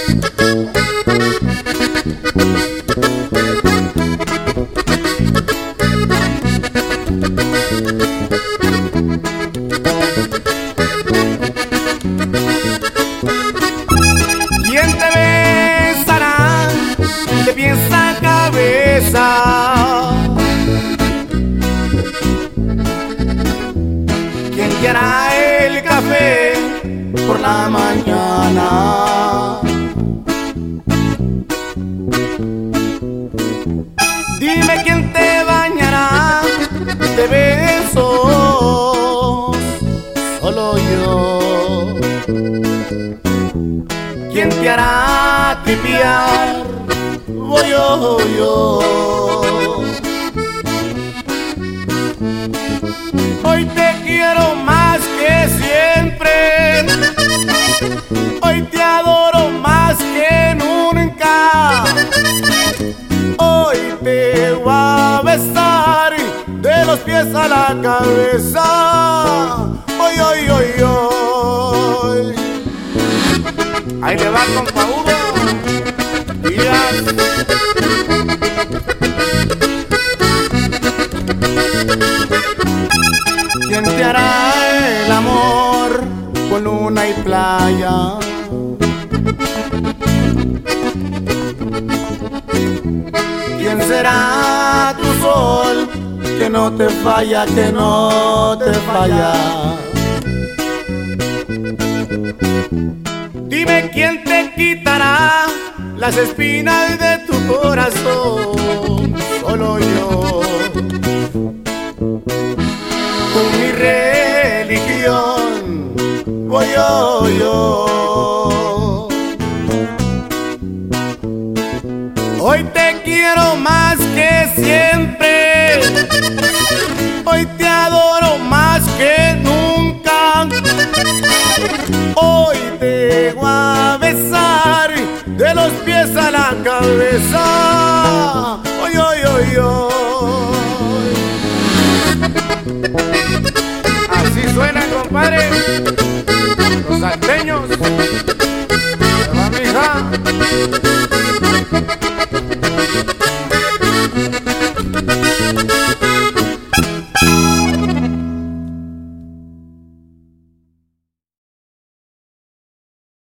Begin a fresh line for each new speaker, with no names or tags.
¿Quién te besará de pies a cabeza? ¿Quién te hará el café por la mañana? Dime quién te bañará de besos, solo yo. ¿Quién te hará tripear? Voy yo. Hoy te quiero más que siempre, hoy te adoro más que nunca. Hoy te voy a besar de los pies a la cabeza. Hoy. Ahí le va con Hugo Díaz. ¿Quién te hará el amor con luna y playa? ¿Quién será tu sol que no te falla, que no te falla? Dime quién te quitará las espinas de tu corazón, solo yo. Con mi religión voy yo.